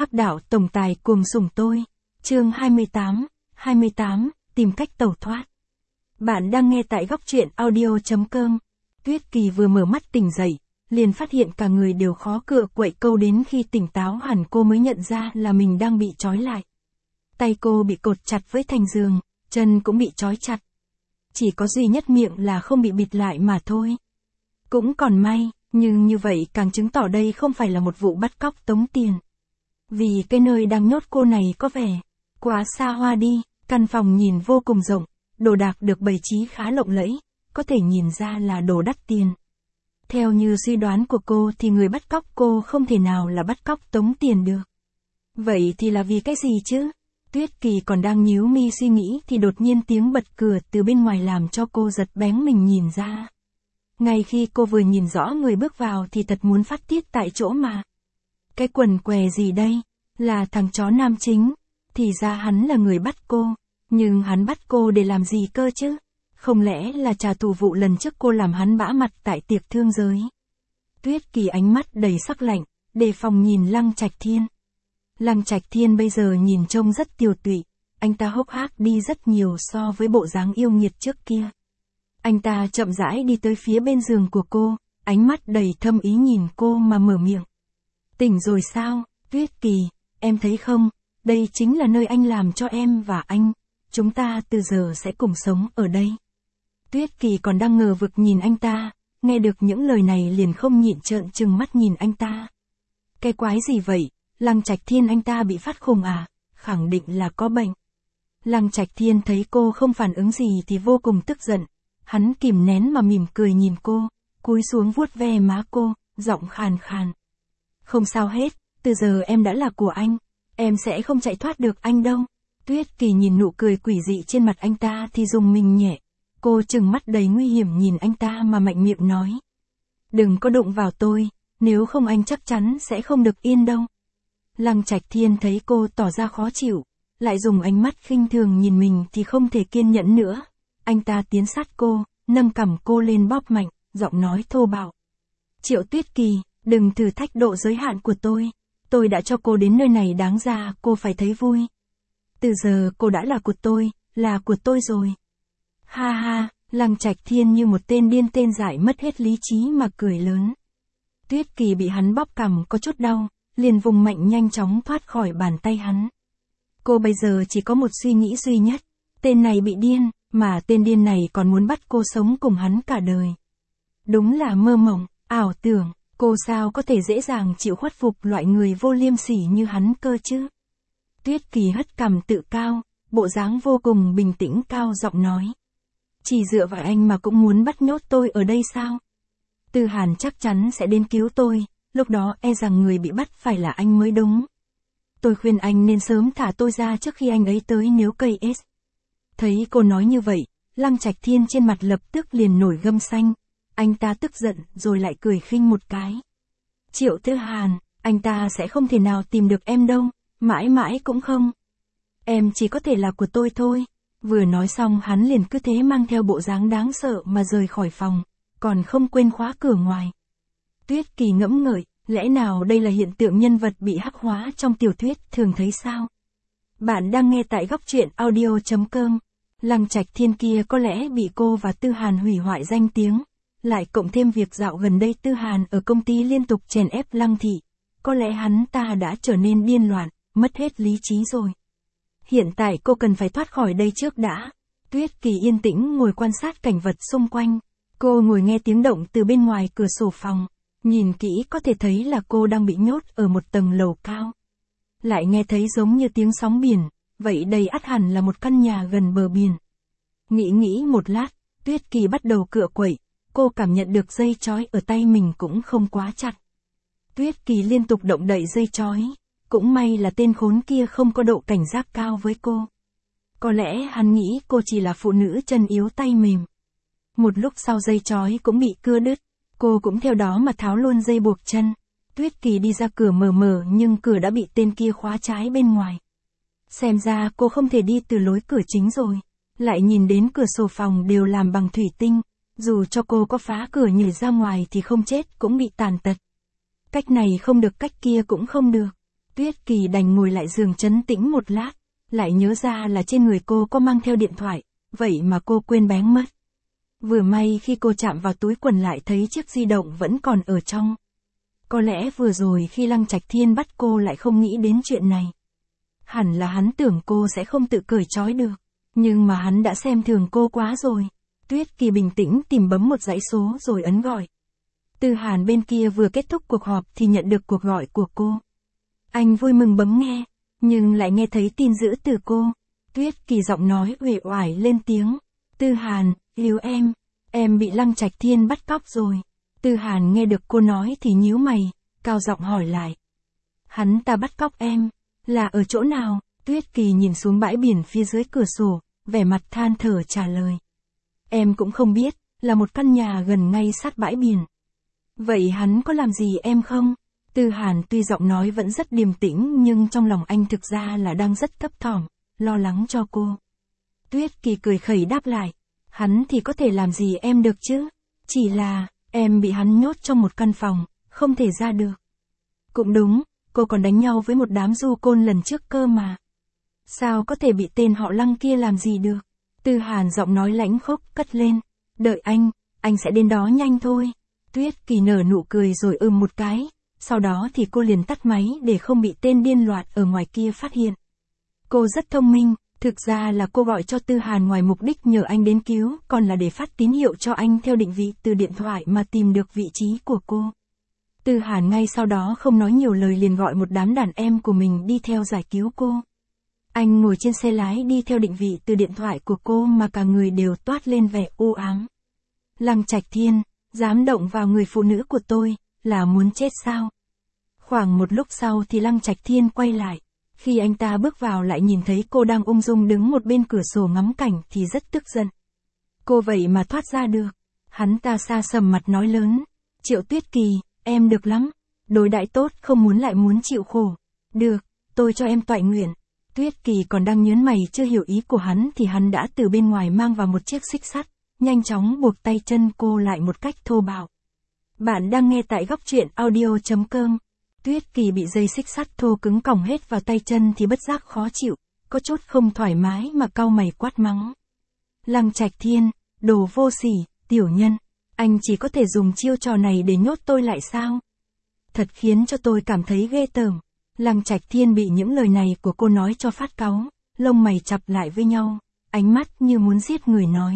Hắc đạo tổng tài cuồng sủng tôi. Chương 28, tìm cách tẩu thoát. Bạn đang nghe tại góc truyện audio.com. Tuyết Kỳ vừa mở mắt tỉnh dậy, liền phát hiện cả người đều khó cựa quậy câu, đến khi tỉnh táo hẳn cô mới nhận ra là mình đang bị trói lại. Tay cô bị cột chặt với thành giường, chân cũng bị trói chặt. Chỉ có duy nhất miệng là không bị bịt lại mà thôi. Cũng còn may, nhưng như vậy càng chứng tỏ đây không phải là một vụ bắt cóc tống tiền. Vì cái nơi đang nhốt cô này có vẻ quá xa hoa đi, căn phòng nhìn vô cùng rộng, đồ đạc được bày trí khá lộng lẫy, có thể nhìn ra là đồ đắt tiền. Theo như suy đoán của cô thì người bắt cóc cô không thể nào là bắt cóc tống tiền được. Vậy thì là vì cái gì chứ? Tuyết Kỳ còn đang nhíu mi suy nghĩ thì đột nhiên tiếng bật cửa từ bên ngoài làm cho cô giật bén mình nhìn ra. Ngay khi cô vừa nhìn rõ người bước vào thì thật muốn phát tiết tại chỗ mà. Cái quần què gì đây? Là thằng chó nam chính. Thì ra hắn là người bắt cô. Nhưng hắn bắt cô để làm gì cơ chứ? Không lẽ là trả thù vụ lần trước cô làm hắn bã mặt tại tiệc thương giới? Tuyết Kỳ ánh mắt đầy sắc lạnh, đề phòng nhìn Lăng Trạch Thiên. Lăng Trạch Thiên bây giờ nhìn trông rất tiều tụy, anh ta hốc hác đi rất nhiều so với bộ dáng yêu nghiệt trước kia. Anh ta chậm rãi đi tới phía bên giường của cô, ánh mắt đầy thâm ý nhìn cô mà mở miệng. Tỉnh rồi sao, Tuyết Kỳ, em thấy không, đây chính là nơi anh làm cho em và anh, chúng ta từ giờ sẽ cùng sống ở đây. Tuyết Kỳ còn đang ngờ vực nhìn anh ta, nghe được những lời này liền không nhịn trợn trừng mắt nhìn anh ta. Cái quái gì vậy, Lăng Trạch Thiên anh ta bị phát khùng à, khẳng định là có bệnh. Lăng Trạch Thiên thấy cô không phản ứng gì thì vô cùng tức giận. Hắn kìm nén mà mỉm cười nhìn cô, cúi xuống vuốt ve má cô, giọng khàn khàn. Không sao hết, từ giờ em đã là của anh, em sẽ không chạy thoát được anh đâu. Tuyết Kỳ nhìn nụ cười quỷ dị trên mặt anh ta thì rùng mình nhẹ. Cô trừng mắt đầy nguy hiểm nhìn anh ta mà mạnh miệng nói. Đừng có đụng vào tôi, nếu không anh chắc chắn sẽ không được yên đâu. Lăng Trạch Thiên thấy cô tỏ ra khó chịu, lại dùng ánh mắt khinh thường nhìn mình thì không thể kiên nhẫn nữa. Anh ta tiến sát cô, nâng cằm cô lên bóp mạnh, giọng nói thô bạo. Triệu Tuyết Kỳ, đừng thử thách độ giới hạn của tôi đã cho cô đến nơi này, đáng ra cô phải thấy vui. Từ giờ cô đã là của tôi rồi. Ha ha, Lăng Trạch Thiên như một tên điên tên dại mất hết lý trí mà cười lớn. Tuyết Kỳ bị hắn bóp cằm có chút đau, liền vùng mạnh nhanh chóng thoát khỏi bàn tay hắn. Cô bây giờ chỉ có một suy nghĩ duy nhất, tên này bị điên, mà tên điên này còn muốn bắt cô sống cùng hắn cả đời. Đúng là mơ mộng, ảo tưởng, cô sao có thể dễ dàng chịu khuất phục loại người vô liêm sỉ như hắn cơ chứ? Tuyết Kỳ hất cằm tự cao, bộ dáng vô cùng bình tĩnh cao giọng nói. Chỉ dựa vào anh mà cũng muốn bắt nhốt tôi ở đây sao? Tư Hàn chắc chắn sẽ đến cứu tôi, lúc đó e rằng người bị bắt phải là anh mới đúng. Tôi khuyên anh nên sớm thả tôi ra trước khi anh ấy tới nếu cây S. Thấy cô nói như vậy, Lăng Trạch Thiên trên mặt lập tức liền nổi gâm xanh. Anh ta tức giận rồi lại cười khinh một cái. Triệu Tư Hàn, anh ta sẽ không thể nào tìm được em đâu, mãi mãi cũng không. Em chỉ có thể là của tôi thôi. Vừa nói xong hắn liền cứ thế mang theo bộ dáng đáng sợ mà rời khỏi phòng, còn không quên khóa cửa ngoài. Tuyết Kỳ ngẫm ngợi, lẽ nào đây là hiện tượng nhân vật bị hắc hóa trong tiểu thuyết thường thấy sao? Bạn đang nghe tại góc truyện audio.com. Lăng Trạch Thiên kia có lẽ bị cô và Tư Hàn hủy hoại danh tiếng, lại cộng thêm việc dạo gần đây Tư Hàn ở công ty liên tục chèn ép Lăng Thị, có lẽ hắn ta đã trở nên điên loạn, mất hết lý trí rồi. Hiện tại cô cần phải thoát khỏi đây trước đã. Tuyết Kỳ yên tĩnh ngồi quan sát cảnh vật xung quanh. Cô ngồi nghe tiếng động từ bên ngoài cửa sổ phòng. Nhìn kỹ có thể thấy là cô đang bị nhốt ở một tầng lầu cao. Lại nghe thấy giống như tiếng sóng biển, vậy đây ắt hẳn là một căn nhà gần bờ biển. Nghĩ một lát, Tuyết Kỳ bắt đầu cựa quậy, cô cảm nhận được dây trói ở tay mình cũng không quá chặt. Tuyết Kỳ liên tục động đậy dây trói, cũng may là tên khốn kia không có độ cảnh giác cao với cô. Có lẽ hắn nghĩ cô chỉ là phụ nữ chân yếu tay mềm. Một lúc sau dây trói cũng bị cưa đứt. Cô cũng theo đó mà tháo luôn dây buộc chân. Tuyết Kỳ đi ra cửa mờ nhưng cửa đã bị tên kia khóa trái bên ngoài. Xem ra cô không thể đi từ lối cửa chính rồi. Lại nhìn đến cửa sổ phòng đều làm bằng thủy tinh. Dù cho cô có phá cửa nhảy ra ngoài thì không chết cũng bị tàn tật. Cách này không được, cách kia cũng không được. Tuyết Kỳ đành ngồi lại giường trấn tĩnh một lát, lại nhớ ra là trên người cô có mang theo điện thoại, vậy mà cô quên bén mất. Vừa may khi cô chạm vào túi quần lại thấy chiếc di động vẫn còn ở trong. Có lẽ vừa rồi khi Lăng Trạch Thiên bắt cô lại không nghĩ đến chuyện này. Hẳn là hắn tưởng cô sẽ không tự cởi trói được, nhưng mà hắn đã xem thường cô quá rồi. Tuyết Kỳ bình tĩnh tìm bấm một dãy số rồi ấn gọi. Tư Hàn bên kia vừa kết thúc cuộc họp thì nhận được cuộc gọi của cô. Anh vui mừng bấm nghe, nhưng lại nghe thấy tin dữ từ cô. Tuyết Kỳ giọng nói uể oải lên tiếng. Tư Hàn, yêu em bị Lăng Trạch Thiên bắt cóc rồi. Tư Hàn nghe được cô nói thì nhíu mày, cao giọng hỏi lại. Hắn ta bắt cóc em, là ở chỗ nào? Tuyết Kỳ nhìn xuống bãi biển phía dưới cửa sổ, vẻ mặt than thở trả lời. Em cũng không biết, là một căn nhà gần ngay sát bãi biển. Vậy hắn có làm gì em không? Tư Hàn tuy giọng nói vẫn rất điềm tĩnh nhưng trong lòng anh thực ra là đang rất thấp thỏm, lo lắng cho cô. Tuyết Kỳ cười khẩy đáp lại. Hắn thì có thể làm gì em được chứ? Chỉ là, em bị hắn nhốt trong một căn phòng, không thể ra được. Cũng đúng, cô còn đánh nhau với một đám du côn lần trước cơ mà. Sao có thể bị tên họ Lăng kia làm gì được? Tư Hàn giọng nói lãnh khốc cất lên. Đợi anh sẽ đến đó nhanh thôi. Tuyết Kỳ nở nụ cười rồi một cái. Sau đó thì cô liền tắt máy để không bị tên điên loạn ở ngoài kia phát hiện. Cô rất thông minh, thực ra là cô gọi cho Tư Hàn ngoài mục đích nhờ anh đến cứu, còn là để phát tín hiệu cho anh theo định vị từ điện thoại mà tìm được vị trí của cô. Tư Hàn ngay sau đó không nói nhiều lời liền gọi một đám đàn em của mình đi theo giải cứu cô. Anh ngồi trên xe lái đi theo định vị từ điện thoại của cô mà cả người đều toát lên vẻ u ám. Lăng Trạch Thiên, dám động vào người phụ nữ của tôi, là muốn chết sao? Khoảng một lúc sau thì Lăng Trạch Thiên quay lại. Khi anh ta bước vào lại nhìn thấy cô đang ung dung đứng một bên cửa sổ ngắm cảnh thì rất tức giận. Cô vậy mà thoát ra được. Hắn ta xa sầm mặt nói lớn. Triệu Tuyết Kỳ, em được lắm. Đối đãi tốt không muốn lại muốn chịu khổ. Được, tôi cho em toại nguyện. Tuyết Kỳ còn đang nhớn mày chưa hiểu ý của hắn thì hắn đã từ bên ngoài mang vào một chiếc xích sắt, nhanh chóng buộc tay chân cô lại một cách thô bạo. Bạn đang nghe tại góc truyện audio.com. Tuyết Kỳ bị dây xích sắt thô cứng còng hết vào tay chân thì bất giác khó chịu, có chút không thoải mái mà cau mày quát mắng. Lăng Trạch Thiên, đồ vô sỉ, tiểu nhân, anh chỉ có thể dùng chiêu trò này để nhốt tôi lại sao? Thật khiến cho tôi cảm thấy ghê tởm. Lăng Trạch Thiên bị những lời này của cô nói cho phát cáu, lông mày chặp lại với nhau, ánh mắt như muốn giết người nói.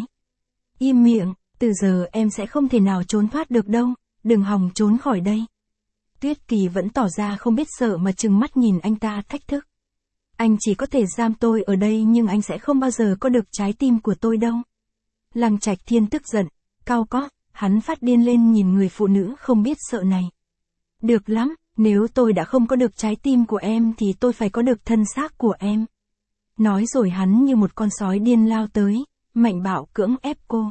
Im miệng, từ giờ em sẽ không thể nào trốn thoát được đâu, đừng hòng trốn khỏi đây. Tuyết Kỳ vẫn tỏ ra không biết sợ mà trừng mắt nhìn anh ta thách thức. Anh chỉ có thể giam tôi ở đây nhưng anh sẽ không bao giờ có được trái tim của tôi đâu. Lăng Trạch Thiên tức giận, cau có, hắn phát điên lên nhìn người phụ nữ không biết sợ này. Được lắm, nếu tôi đã không có được trái tim của em thì tôi phải có được thân xác của em. Nói rồi hắn như một con sói điên lao tới, mạnh bạo cưỡng ép cô.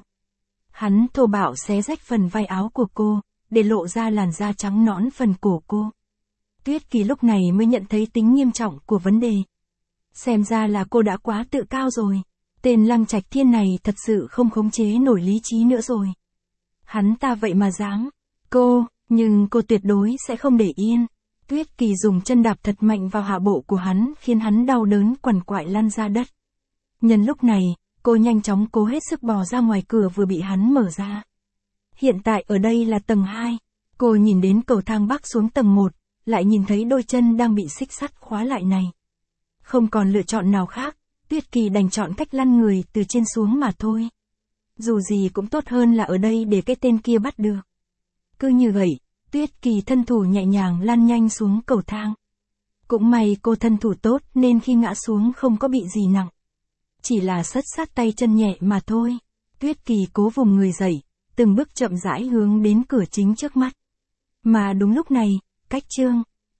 Hắn thô bạo xé rách phần vai áo của cô, để lộ ra làn da trắng nõn phần cổ cô. Tuyết Kỳ lúc này mới nhận thấy tính nghiêm trọng của vấn đề. Xem ra là cô đã quá tự cao rồi. Tên Lăng Trạch Thiên này thật sự không khống chế nổi lý trí nữa rồi. Hắn ta vậy mà dám. Nhưng cô tuyệt đối sẽ không để yên. Tuyết Kỳ dùng chân đạp thật mạnh vào hạ bộ của hắn khiến hắn đau đớn quằn quại lăn ra đất. Nhân lúc này, cô nhanh chóng cố hết sức bò ra ngoài cửa vừa bị hắn mở ra. Hiện tại ở đây là tầng 2. Cô nhìn đến cầu thang bắc xuống tầng 1, lại nhìn thấy đôi chân đang bị xích sắt khóa lại này. Không còn lựa chọn nào khác, Tuyết Kỳ đành chọn cách lăn người từ trên xuống mà thôi. Dù gì cũng tốt hơn là ở đây để cái tên kia bắt được. Cứ như vậy, Tuyết Kỳ thân thủ nhẹ nhàng lăn nhanh xuống cầu thang. Cũng may cô thân thủ tốt nên khi ngã xuống không có bị gì nặng. Chỉ là sất sát tay chân nhẹ mà thôi. Tuyết Kỳ cố vùng người dậy, từng bước chậm rãi hướng đến cửa chính trước mắt. Mà đúng lúc này, cách chương